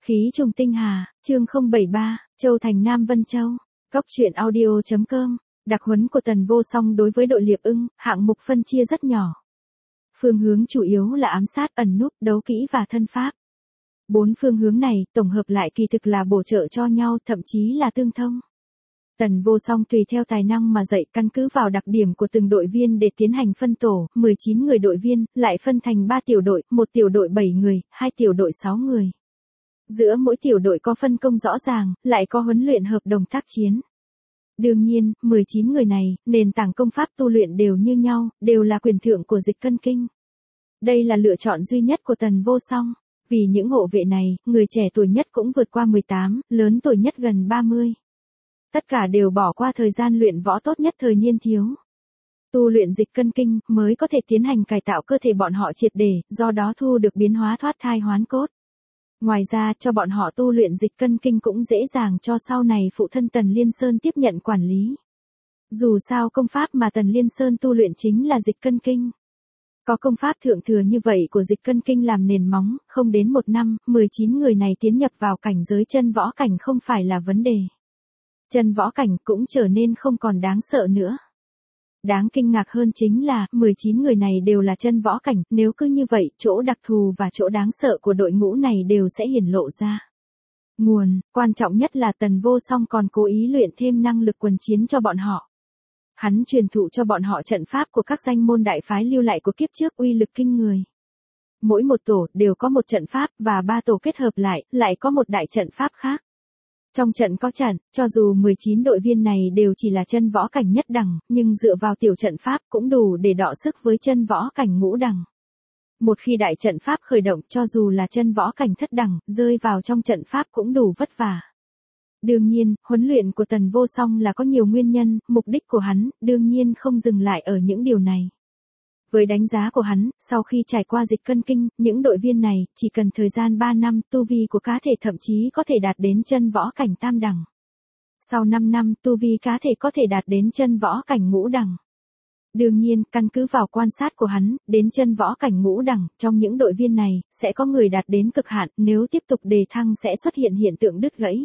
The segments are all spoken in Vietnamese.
Khí trùng tinh hà, chương 073, Châu Thành Nam Vân Châu. Góc truyện audio.com. Đặc huấn của Tần Vô Song đối với đội Liệp Ưng, hạng mục phân chia rất nhỏ. Phương hướng chủ yếu là ám sát, ẩn núp, đấu kỹ và thân pháp. 4 phương hướng này tổng hợp lại kỳ thực là bổ trợ cho nhau, thậm chí là tương thông. Tần Vô Song tùy theo tài năng mà dạy, căn cứ vào đặc điểm của từng đội viên để tiến hành phân tổ, 19 người đội viên, lại phân thành 3 tiểu đội, 1 tiểu đội 7 người, 2 tiểu đội 6 người. Giữa mỗi tiểu đội có phân công rõ ràng, lại có huấn luyện hợp đồng tác chiến. Đương nhiên, 19 người này, nền tảng công pháp tu luyện đều như nhau, đều là quyền thượng của Dịch Cân Kinh. Đây là lựa chọn duy nhất của Tần Vô Song. Vì những hộ vệ này, người trẻ tuổi nhất cũng vượt qua 18, lớn tuổi nhất gần 30. Tất cả đều bỏ qua thời gian luyện võ tốt nhất thời niên thiếu. Tu luyện Dịch Cân Kinh mới có thể tiến hành cải tạo cơ thể bọn họ triệt để, do đó thu được biến hóa thoát thai hoán cốt. Ngoài ra, cho bọn họ tu luyện Dịch Cân Kinh cũng dễ dàng cho sau này phụ thân Tần Liên Sơn tiếp nhận quản lý. Dù sao công pháp mà Tần Liên Sơn tu luyện chính là Dịch Cân Kinh. Có công pháp thượng thừa như vậy của Dịch Cân Kinh làm nền móng, không đến 1 năm, 19 người này tiến nhập vào cảnh giới chân võ cảnh không phải là vấn đề. Chân võ cảnh cũng trở nên không còn đáng sợ nữa. Đáng kinh ngạc hơn chính là, 19 người này đều là chân võ cảnh, nếu cứ như vậy, chỗ đặc thù và chỗ đáng sợ của đội ngũ này đều sẽ hiển lộ ra. Nguồn, quan trọng nhất là Tần Vô Song còn cố ý luyện thêm năng lực quần chiến cho bọn họ. Hắn truyền thụ cho bọn họ trận pháp của các danh môn đại phái lưu lại của kiếp trước uy lực kinh người. Mỗi một tổ đều có một trận pháp và 3 tổ kết hợp lại có một đại trận pháp khác. Trong trận có trận, cho dù 19 đội viên này đều chỉ là chân võ cảnh nhất đẳng, nhưng dựa vào tiểu trận pháp cũng đủ để đọ sức với chân võ cảnh ngũ đẳng. Một khi đại trận pháp khởi động, cho dù là chân võ cảnh thất đẳng, rơi vào trong trận pháp cũng đủ vất vả. Đương nhiên, huấn luyện của Tần Vô Song là có nhiều nguyên nhân, mục đích của hắn, đương nhiên không dừng lại ở những điều này. Với đánh giá của hắn, sau khi trải qua Dịch Cân Kinh, những đội viên này, chỉ cần thời gian 3 năm, tu vi của cá thể thậm chí có thể đạt đến chân võ cảnh tam đẳng. Sau 5 năm, tu vi cá thể có thể đạt đến chân võ cảnh ngũ đẳng. Đương nhiên, căn cứ vào quan sát của hắn, đến chân võ cảnh ngũ đẳng, trong những đội viên này, sẽ có người đạt đến cực hạn, nếu tiếp tục đề thăng sẽ xuất hiện hiện tượng đứt gãy.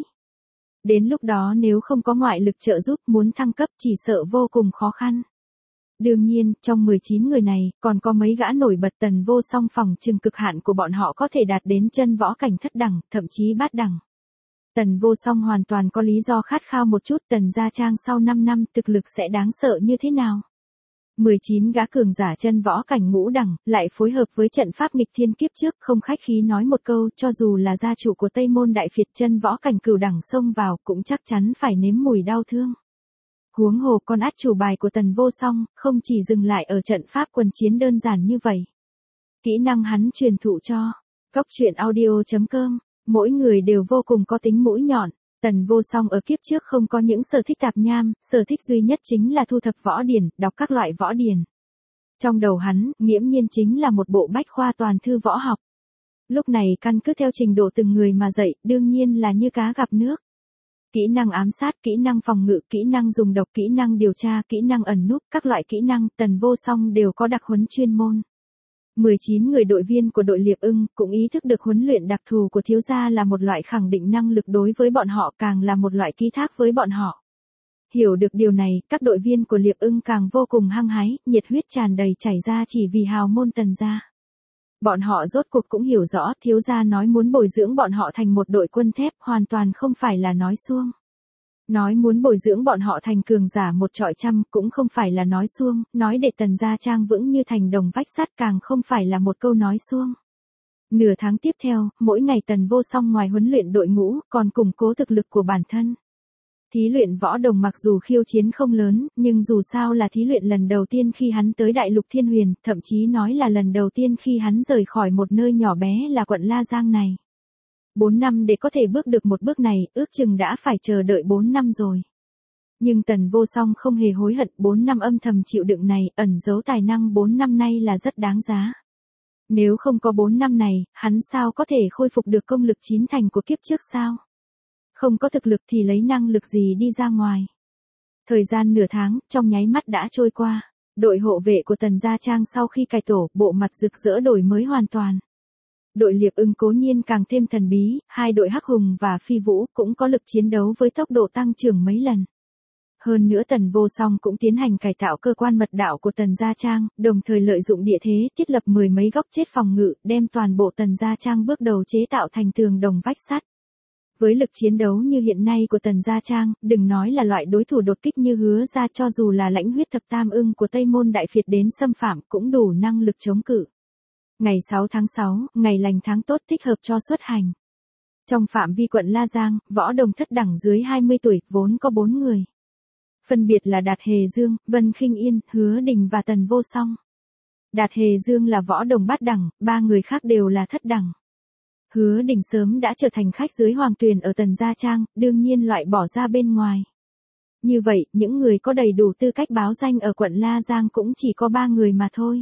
Đến lúc đó nếu không có ngoại lực trợ giúp, muốn thăng cấp chỉ sợ vô cùng khó khăn. Đương nhiên, trong 19 người này, còn có mấy gã nổi bật. Tần Vô Song phòng trừng cực hạn của bọn họ có thể đạt đến chân võ cảnh thất đẳng, thậm chí bát đẳng. Tần Vô Song hoàn toàn có lý do khát khao một chút Tần Gia Trang sau 5 năm thực lực sẽ đáng sợ như thế nào. 19 gã cường giả chân võ cảnh ngũ đẳng, lại phối hợp với trận pháp nghịch thiên kiếp trước, không khách khí nói một câu, cho dù là gia chủ của Tây Môn Đại Phiệt chân võ cảnh cửu đẳng xông vào, cũng chắc chắn phải nếm mùi đau thương. Huống hồ con át chủ bài của Tần Vô Song, không chỉ dừng lại ở trận pháp quần chiến đơn giản như vậy. Kỹ năng hắn truyền thụ cho. Góc truyện audio.com. Mỗi người đều vô cùng có tính mũi nhọn. Tần Vô Song ở kiếp trước không có những sở thích tạp nham, sở thích duy nhất chính là thu thập võ điển, đọc các loại võ điển. Trong đầu hắn, nghiễm nhiên chính là một bộ bách khoa toàn thư võ học. Lúc này căn cứ theo trình độ từng người mà dạy, đương nhiên là như cá gặp nước. Kỹ năng ám sát, kỹ năng phòng ngự, kỹ năng dùng độc, kỹ năng điều tra, kỹ năng ẩn núp, các loại kỹ năng, Tần Vô Song đều có đặc huấn chuyên môn. 19 người đội viên của đội Liệp Ưng cũng ý thức được huấn luyện đặc thù của thiếu gia là một loại khẳng định năng lực đối với bọn họ, càng là một loại ký thác với bọn họ. Hiểu được điều này, các đội viên của Liệp Ưng càng vô cùng hăng hái, nhiệt huyết tràn đầy chảy ra chỉ vì hào môn Tần gia. Bọn họ rốt cuộc cũng hiểu rõ, thiếu gia nói muốn bồi dưỡng bọn họ thành một đội quân thép, hoàn toàn không phải là nói suông. Nói muốn bồi dưỡng bọn họ thành cường giả một trọi trăm, cũng không phải là nói suông, nói để Tần Gia Trang vững như thành đồng vách sắt càng không phải là một câu nói suông. Nửa tháng tiếp theo, mỗi ngày Tần Vô Song ngoài huấn luyện đội ngũ, còn củng cố thực lực của bản thân. Thí luyện võ đồng mặc dù khiêu chiến không lớn, nhưng dù sao là thí luyện lần đầu tiên khi hắn tới Đại Lục Thiên Huyền, thậm chí nói là lần đầu tiên khi hắn rời khỏi một nơi nhỏ bé là quận La Giang này. 4 năm để có thể bước được một bước này, ước chừng đã phải chờ đợi 4 năm rồi. Nhưng Tần Vô Song không hề hối hận, 4 năm âm thầm chịu đựng này, ẩn giấu tài năng 4 năm nay là rất đáng giá. Nếu không có 4 năm này, hắn sao có thể khôi phục được công lực 9 thành của kiếp trước sao? Không có thực lực thì lấy năng lực gì đi ra ngoài. Thời gian nửa tháng, trong nháy mắt đã trôi qua. Đội hộ vệ của Tần Gia Trang sau khi cải tổ, bộ mặt rực rỡ đổi mới hoàn toàn. Đội Liệp Ưng cố nhiên càng thêm thần bí, hai đội Hắc Hùng và Phi Vũ cũng có lực chiến đấu với tốc độ tăng trưởng mấy lần. Hơn nữa Tần Vô Song cũng tiến hành cải tạo cơ quan mật đạo của Tần Gia Trang, đồng thời lợi dụng địa thế thiết lập 10 mấy góc chết phòng ngự, đem toàn bộ Tần Gia Trang bước đầu chế tạo thành tường đồng vách sắt. Với lực chiến đấu như hiện nay của Tần Gia Trang, đừng nói là loại đối thủ đột kích như Hứa Gia, cho dù là lãnh huyết thập tam ưng của Tây Môn Đại Phiệt đến xâm phạm cũng đủ năng lực chống cự. Ngày 6 tháng 6, ngày lành tháng tốt thích hợp cho xuất hành. Trong phạm vi quận La Giang, võ đồng thất đẳng dưới 20 tuổi, vốn có 4 người. Phân biệt là Đạt Hề Dương, Vân Khinh Yên, Hứa Đình và Tần Vô Song. Đạt Hề Dương là võ đồng bát đẳng, 3 người khác đều là thất đẳng. Hứa Đình sớm đã trở thành khách dưới Hoàng Tuyền ở Tần Gia Trang, đương nhiên loại bỏ ra bên ngoài. Như vậy, những người có đầy đủ tư cách báo danh ở quận La Giang cũng chỉ có 3 người mà thôi.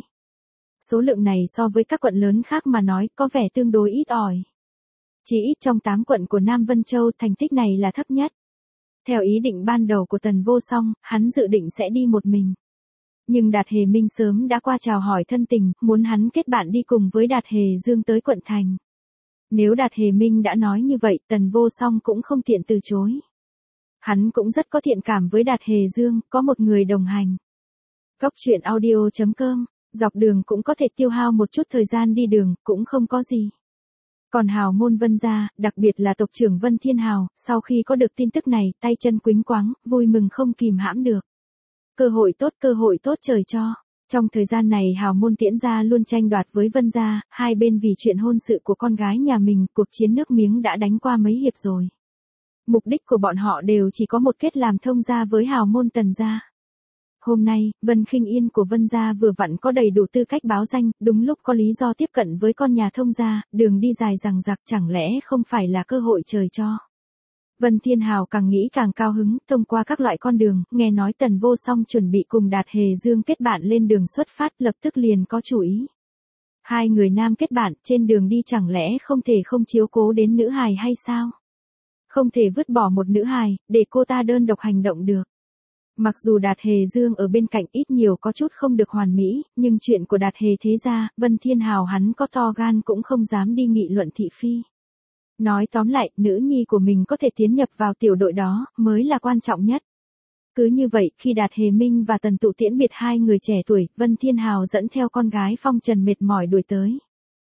Số lượng này so với các quận lớn khác mà nói có vẻ tương đối ít ỏi. Chỉ ít trong 8 quận của Nam Vân Châu thành tích này là thấp nhất. Theo ý định ban đầu của Tần Vô Song, hắn dự định sẽ đi một mình. Nhưng Đạt Hề Minh sớm đã qua chào hỏi thân tình, muốn hắn kết bạn đi cùng với Đạt Hề Dương tới quận thành. Nếu Đạt Hề Minh đã nói như vậy, Tần Vô Song cũng không tiện từ chối. Hắn cũng rất có thiện cảm với Đạt Hề Dương, có một người đồng hành. Góc truyện audio.com, dọc đường cũng có thể tiêu hao một chút thời gian đi đường, cũng không có gì. Còn hào môn Vân gia, đặc biệt là tộc trưởng Vân Thiên Hào, sau khi có được tin tức này, tay chân quĩnh quáng, vui mừng không kìm hãm được. Cơ hội tốt trời cho. Trong thời gian này hào môn Tiễn gia luôn tranh đoạt với Vân gia, hai bên vì chuyện hôn sự của con gái nhà mình, cuộc chiến nước miếng đã đánh qua mấy hiệp rồi. Mục đích của bọn họ đều chỉ có một, kết làm thông gia với hào môn Tần gia. Hôm nay, Vân Khinh Yên của Vân gia vừa vặn có đầy đủ tư cách báo danh, đúng lúc có lý do tiếp cận với con nhà thông gia, đường đi dài dằng dặc, chẳng lẽ không phải là cơ hội trời cho. Vân Thiên Hào càng nghĩ càng cao hứng, thông qua các loại con đường, nghe nói Tần Vô Song chuẩn bị cùng Đạt Hề Dương kết bạn lên đường xuất phát, lập tức liền có chủ ý. Hai người nam kết bạn, trên đường đi chẳng lẽ không thể không chiếu cố đến nữ hài hay sao? Không thể vứt bỏ một nữ hài, để cô ta đơn độc hành động được. Mặc dù Đạt Hề Dương ở bên cạnh ít nhiều có chút không được hoàn mỹ, nhưng chuyện của Đạt Hề thế gia, Vân Thiên Hào hắn có to gan cũng không dám đi nghị luận thị phi. Nói tóm lại, nữ nhi của mình có thể tiến nhập vào tiểu đội đó, mới là quan trọng nhất. Cứ như vậy, khi Đạt Hề Minh và Tần Tụ tiễn biệt hai người trẻ tuổi, Vân Thiên Hào dẫn theo con gái phong trần mệt mỏi đuổi tới.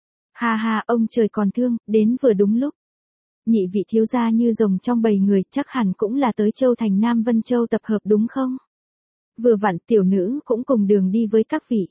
Ha ha, ông trời còn thương, đến vừa đúng lúc. Nhị vị thiếu gia như rồng trong bầy người, chắc hẳn cũng là tới Châu thành Nam Vân Châu tập hợp đúng không? Vừa vặn tiểu nữ cũng cùng đường đi với các vị.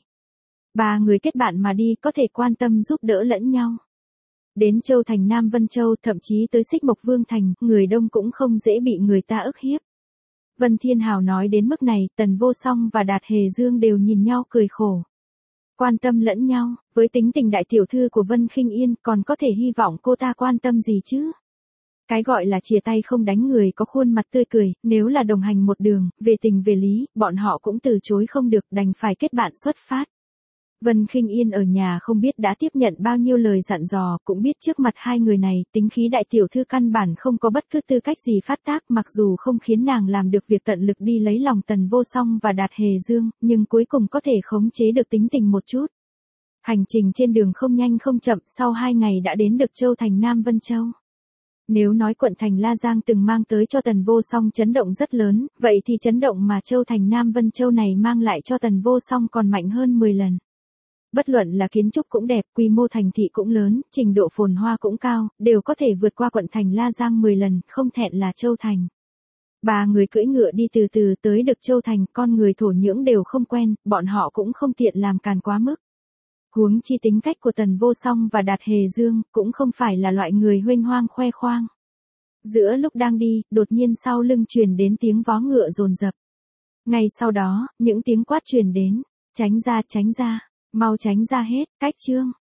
3 người kết bạn mà đi, có thể quan tâm giúp đỡ lẫn nhau. Đến Châu thành Nam Vân Châu, thậm chí tới Xích Mộc Vương thành, người đông cũng không dễ bị người ta ức hiếp. Vân Thiên Hào nói đến mức này, Tần Vô Song và Đạt Hề Dương đều nhìn nhau cười khổ. Quan tâm lẫn nhau, với tính tình đại tiểu thư của Vân Khinh Yên, còn có thể hy vọng cô ta quan tâm gì chứ? Cái gọi là chia tay không đánh người có khuôn mặt tươi cười, nếu là đồng hành một đường, về tình về lý, bọn họ cũng từ chối không được, đành phải kết bạn xuất phát. Vân Khinh Yên ở nhà không biết đã tiếp nhận bao nhiêu lời dặn dò, cũng biết trước mặt hai người này, tính khí đại tiểu thư căn bản không có bất cứ tư cách gì phát tác, mặc dù không khiến nàng làm được việc tận lực đi lấy lòng Tần Vô Song và Đạt Hề Dương, nhưng cuối cùng có thể khống chế được tính tình một chút. Hành trình trên đường không nhanh không chậm, sau 2 ngày đã đến được Châu thành Nam Vân Châu. Nếu nói quận thành La Giang từng mang tới cho Tần Vô Song chấn động rất lớn, vậy thì chấn động mà Châu thành Nam Vân Châu này mang lại cho Tần Vô Song còn mạnh hơn 10 lần. Bất luận là kiến trúc cũng đẹp, quy mô thành thị cũng lớn, trình độ phồn hoa cũng cao, đều có thể vượt qua quận thành La Giang 10 lần, không thẹn là Châu thành. 3 người cưỡi ngựa đi từ từ tới được Châu thành, con người thổ nhưỡng đều không quen, bọn họ cũng không tiện làm càn quá mức. Huống chi tính cách của Tần Vô Song và Đạt Hề Dương, cũng không phải là loại người huênh hoang khoe khoang. Giữa lúc đang đi, đột nhiên sau lưng truyền đến tiếng vó ngựa dồn dập. Ngay sau đó, những tiếng quát truyền đến, tránh ra, mau tránh ra hết, cách chương.